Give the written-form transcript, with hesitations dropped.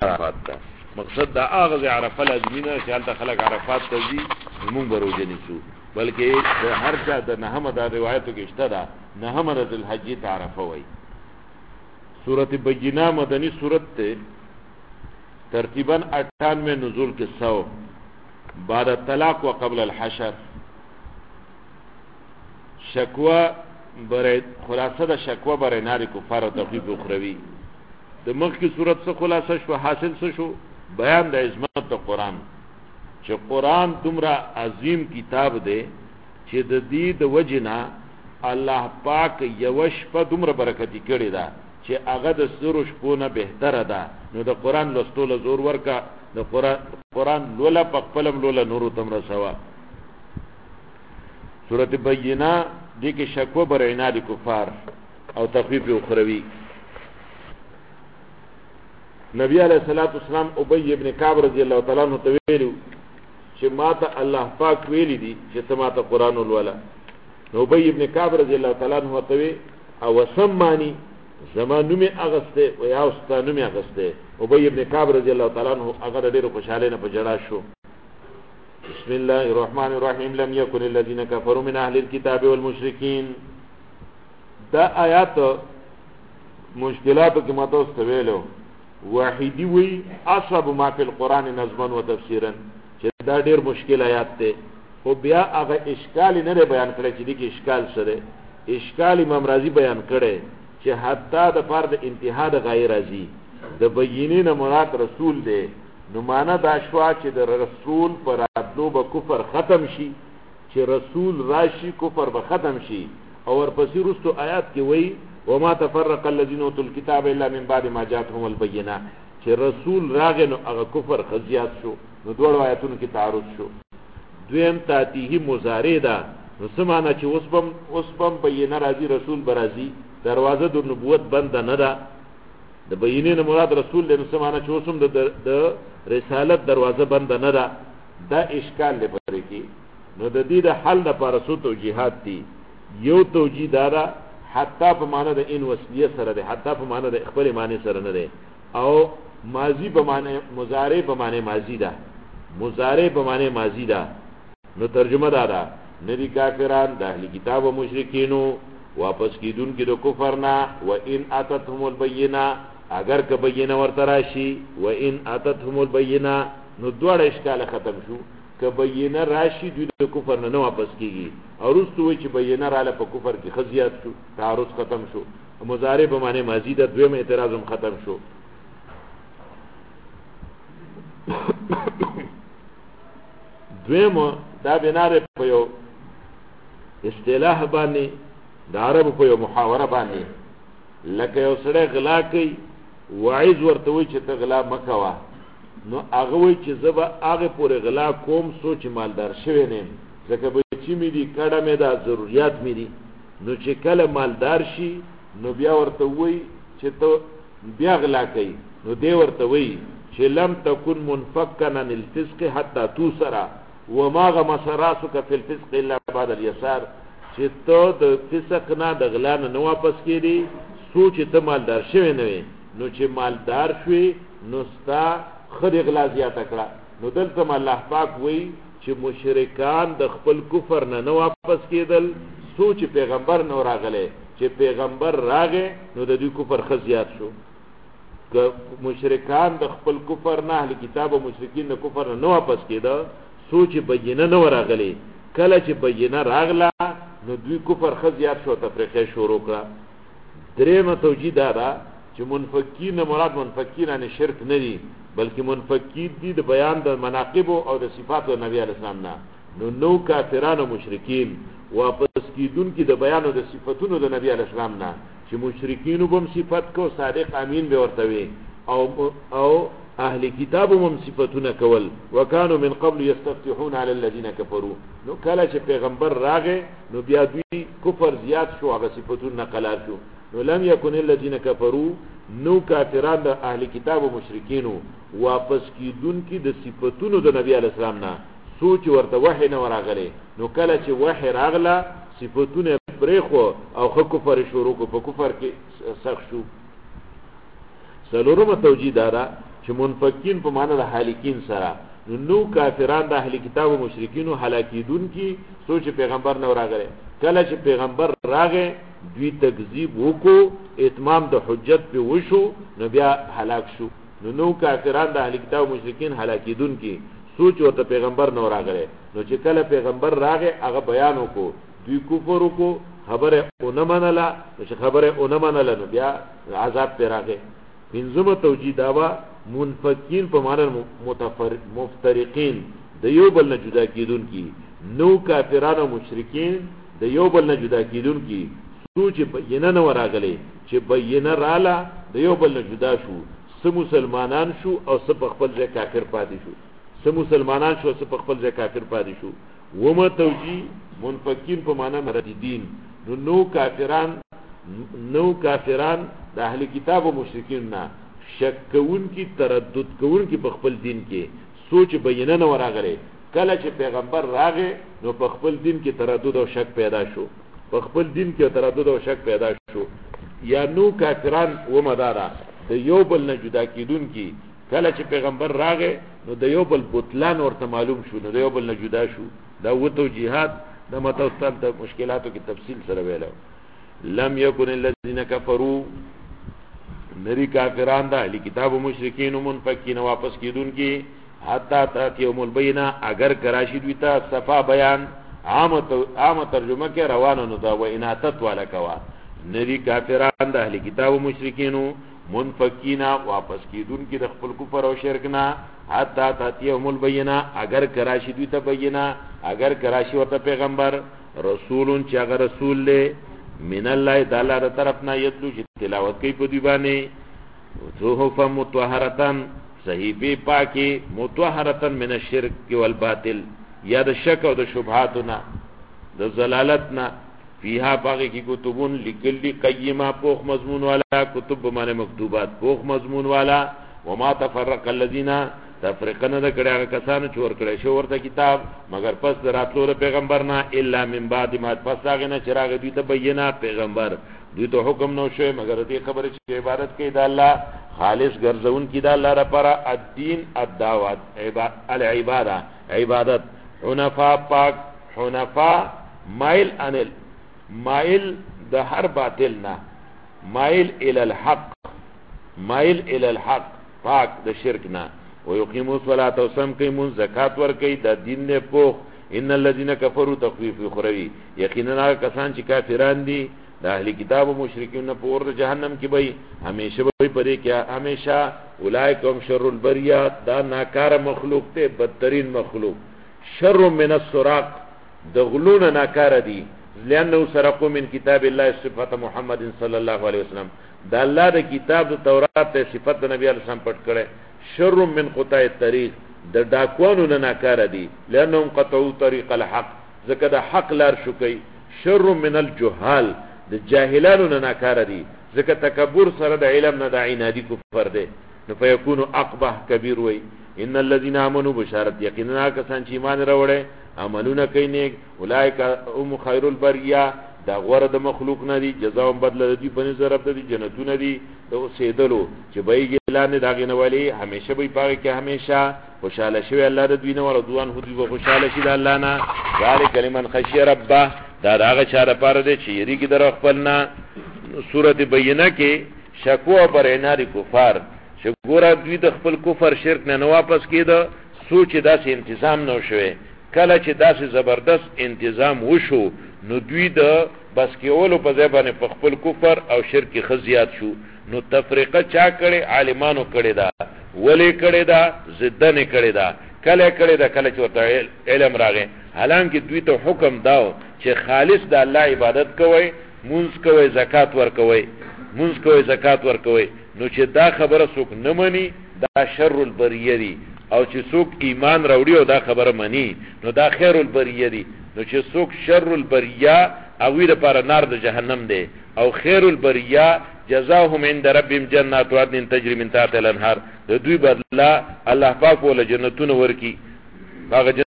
عرفات ته. مقصد دا هغه عرفه لازمینه چې هلته خلک عرفات ته ځي موږ به روژه نیسو، بلکې د هر چا د نهمه دا روایتو کې شته ده نهمه د ذوالحجې ته عرفه وایي. سورت بینه مدنی سورت ته، ترتیباً 98 نزول کے 100 بعد الطلاق و قبل الحشر. شکوه برای خلاصه د شکوه برای نار کفار او تخفیف اخروی. د مخ کی صورت سے خلاصه شو، حاصل سے شو بیان د عظمت د قرآن، چې قرآن دومره عظیم کتاب دی چې د دې د وجنا الله پاک یو شپه دومره برکتی کړی ده چې هغه د سرو شپو نه بهتره ده. نو د قرآن لوستلو زور ورکا، د قرآن لولا په خپلم لولا نورو تم رسوا. سورت بینه دی کې شکوه بر عناد کفار او تخفیف اخروی. نبی علیہ الصلوۃ والسلام ابی ابن کعب رضی اللہ تعالی عنہ ته ویلو چې ماته الله پاک ویلی دي چې ته ماته قرآن ولولا. نو ابی ابن کعب رضی اللہ تعالی عنہ ته وی او سمانی زمان نومی اغسطه و یا استا نومی اغسطه. ابی ابن کعب رضی اللہ تعالی عنہ اگر دیر خوشحالی نا پا جڑا شو. بسم اللہ الرحمن الرحیم لم یکن الذین کفروا من اہل الكتاب والمشرکین. دا آیات مشکلاتو کی متوستویلو واحدی وی اصب ما فی القرآن نظما و تفسیرا، چه دا دیر مشکل آیات تے خو بیا اغا اشکالی نرے بیان کرے چی دی که اشکال سرے اشکال امام رازی بیان کرے چې حتی د فرد انتها د غیر راځي. د بینین مراد رسول دی، نو معنا دا شوا چې د رسول پر راتلو به کفر ختم شي، چې رسول راشي کفر به ختم شي. او ورپسې وروستو آیات کې وایي وما تفرق الذين اوتوا الكتاب الا من بعد ما جاءتهم البینه، چې رسول راغی نو هغه کفر خزیات شو. نو دوړو آیاتونو کې تعارض شو. دویم تاتیه مضارع ده، نو څه معنا چې اوس بم بینه راځي رسول به راځي، دروازه د نبوت بند نه ده. د بینین مراد رسول له سمانه چې اوسم د رسالت دروازه بند نه ده. دا اشکال لپاره کې نو د دې د حل لپاره څو توجیهات دي. یو توجیه دا حتی په معنی د ان وصلیه سره ده، حتی په معنی د خپل معنی سره نه ده. او ماضی په معنی مضارع په معنی ماضی ده، مضارع په معنی ماضی ده. نو ترجمه دا ده ندی کافران د اهل کتاب او مشرکینو واپس کیدون کی دو کفرنا و ان اتتهم البینہ، اگر که بینہ ورتراشی و ان اتتهم البینہ نو دوڑ اشکال ختم شو. که بینہ راشی دوی دو کفرنا نو واپس کیگی، اور رستو وی چی بینہ رالا پا کفر کی خزیات شو، تعارض ختم شو. مضارع بمانے مزید دویم اعتراضم ختم شو. دویم دا بنار پیو اصطلاح بانی دا عربو په یو محاوره باندې لکه یو سړی غلا کوي وعظ ورته وایي چې ته غلا مه کوه، نو هغه وایي چې زه به هغې پورې غلا کوم څو چې مالدار شوی نه یم، ځکه بچي مې دي کډه مې ده ضروریات مې دي. نو چې کله مالدار شي نو بیا ورته وایي چې ته بیا غلا کوي، نو دی ورته وایي چې لم تکن منفکا عن الفسق حتی توسرا وما غمس راسک فی الفسق الا بعد الیسار، چې ته د فسق نه د غلا نه واپس کېدی څو چې ته مالدار شوی نه وې. نو چې مالدار شوې نو ستا ښه د غلا زیاته کړه. نو دلته الله پاک وایي چې مشرکان د خپل کفر نه واپس کېدل څو چې پیغمبر نو راغلی، چې پیغمبر راغی نو د دوی کفر ښه زیات شو. که مشرکان د خپل کفر نه اهل کتاب او مشرکین د کفر نه واپس کېده څو چې بینه نه راغلی، کله چې بینه راغله نو دوی کفر خزیات شو، تفریقه شروع کړه. درېمه توجیه دا ده چې منفکین مراد منفکین نه شرک نه دي، بلکې منفکین دي د بیان د مناقب او د صفات د نبی علیه السلام نه. نو کافرانو مشرکین واپس کیدون کی د بیان او د صفاتونو د نبی علیه السلام نه، چې مشرکین هم صفات کو صادق امین به ورته وي، او اهل کتاب هم صفاتونه کول. وکانو من قبل یستفتحون علی الذین کفروا، نو کله چې پیغمبر راغی نو بیا دوی کفر زیات شو، هغه صفاتونه قلال شو. نو لم یکن الذین کفروا، نو کافران د اهل کتاب او مشرکینو واپس کیدون کی د صفاتونو د نبی علیه السلام نه سوچ ورته وحی نه راغلی. نو کله چې وحی راغله صفاتونه پرېخو او خو کفر شروع کو، په کفر کې سخت شو. څلورمه توجیه دا ده چې منفکین په معنا د هالکین سره نو کافران د اهل کتاب او مشرکین هلاکیدون کی سوچ پیغمبر نو راغله کله چې پیغمبر راغې دوی تکذیب وکړو اتمام د حجت په وشو نو بیا هلاک شو نو کافران د اهل کتاب او مشرکین هلاکیدون کی سوچ ورته پیغمبر نو راغله نو چې کله پیغمبر راغې هغه بیان وکړو دوی کفر وکړو خبره اونه منله چې خبره اونه منله نو بیا عذاب پر راغې پنځمه توجیه داوا منفکین په معنا مفترقین د یو بل نه جدا کیدون کی نو کافرانو مشرکین د یو بل نه جدا کیدون کی سوچ بینه نه راغلی چې بینه رااله د یو بل نه جدا شو سم مسلمانان شو او سم خپل ځای کافر پاتې شو سم مسلمانان شو سم خپل ځای کافر پاتې شو ومه توجیه منفکین په معنا مرددین نو کافران د اهل کتاب او مشرکین نه شک کون کی تردد کون کی په خپل دین کې سوچ بینه نه راغلی کله چې پیغمبر راغې نو په خپل دین کې تردد او شک پیدا شو په خپل دین کې تردد او شک پیدا شو یا نو کافران و مدارا د یو بل نه جدا کیدون کی کله چې پیغمبر راغې نو د یو بل بوتلان ورته معلوم شو نو د یو بل نه جدا شو دا و توجیهات د متوسط د مشکلاتو کې تفصیل سره ویلو لم یکن الذین کفروا نری کافران دا اهل کتاب و مشرکین و منفکین واپس کیدون کی حتی تات یوم البینہ اگر کراشی دویتا صفا بیان عام ترجمه کې روانو نو دا و اناتت والا کوا نری کافران دا اهل کتاب و مشرکین و منفکین واپس کیدون کی د خپل کفر او شرک نه حتی تات یوم البینہ اگر کراشی دویتا بینہ اگر کراشی وتا پیغمبر رسولون چې هغه رسول له من الله تعالی در طرفنا یتلو چې تلاوت کوي په دی باندې صحف مطهرتن صحیفه پاکي مطهرتن من الشرك والباطل یا د شک او د شبهاتنا د زلالتنا فيها باقي کی کتبون لکلی قیمه پوخ مضمون والا کتب باندې مکتوبات پوخ مضمون والا وما تفرق الذين تفرقنا د کړه کسانو چور کړي شو ورته کتاب مگر پس راتلو پیغمبر نه الا من بعد ما پس هغه نه چراغ دوی ته بینا پیغمبر دوی ته حکم نو شوی مگر دې خبره چې عبادت کوي د الله خالص ګرځون کی د الله لپاره الدين الدعوت العباده عبادت حنفاء پاک حنفاء مائل د هر باطل نه مائل الى الحق پاک د شرک نه ويقيموا الصلاه وسم کوي من زکات ور کوي د دین نه پوخ ان الذين كفروا تخفيف اخروی یقینا کسان چې کافران دي د اهل کتاب او مشرکین په اور جهنم کې به همیشه به پرې کې همیشه اولئکم شر البریات دا ناکار مخلوق ته بدترین مخلوق شر من السراق د غلون ناکار دي لانه سرقوا من کتاب الله صفات محمد صلی الله علیه وسلم دا الله د کتاب د تورات ته صفات نبی علیہ السلام پټ کړي شر من قطع الطريق د ډاکوانو نه ناکار دي لانهم قطعوا طريق الحق ځکه د حق لار شو کوي شر من الجهال د جاهلانو نه ناکار دي ځکه تکبر سره د علم نه د عنادي کفر دی نو فیکون اقبح کبیر وی ان الذين امنوا بشارت یقینا کسان چې ایمان راوړي عملونه کوي نیک اولئک هم خیر البریه دا غوره د مخلوق نه دي جزاء بدل دي په نظر رب دي جنتونه دي د سیدلو چې به اعلان داغه نوالی همیشه به پاره کې همیشه خوشاله شوی الله د دوینه ور دوان خو دې خوشاله شي د الله نه ذالک لمن خشی ربه دا هغه چاره پاره دي چې یری کې در خپلنا سورته بینه کې شکوه پر انار کفار شګورا دوی د خپل کفر شرک نه واپس کېده سوچ داسې انتظام نو شوی کله چې داسې زبردست انتظام وشو نو دوی د بس کېولو په ځای باندې په خپل کفر او شرک خزيات شو نو تفریقه چا کړي عالمانو کړي دا ولی کړي دا زدن کړي دا کله کړي دا کله چې ورته علم راغی حالانکه دوی ته حکم داو چې خالص د الله عبادت کوئ مونږ کوئ زکات ور کوئ مونږ کوئ زکات ور کوئ نو چې دا خبره څوک نه مني دا شر البریه دی او چې څوک ایمان راوړي او دا خبره مني نو دا خیر البریه دی نو چې څوک شر البریه او وی لپاره نار د جهنم دی او خیر البریه جزاهم عند ربهم جنات عدن تجري من تحتها الانهار د دوی بدلا الله پاک ول جنتونه ورکی هغه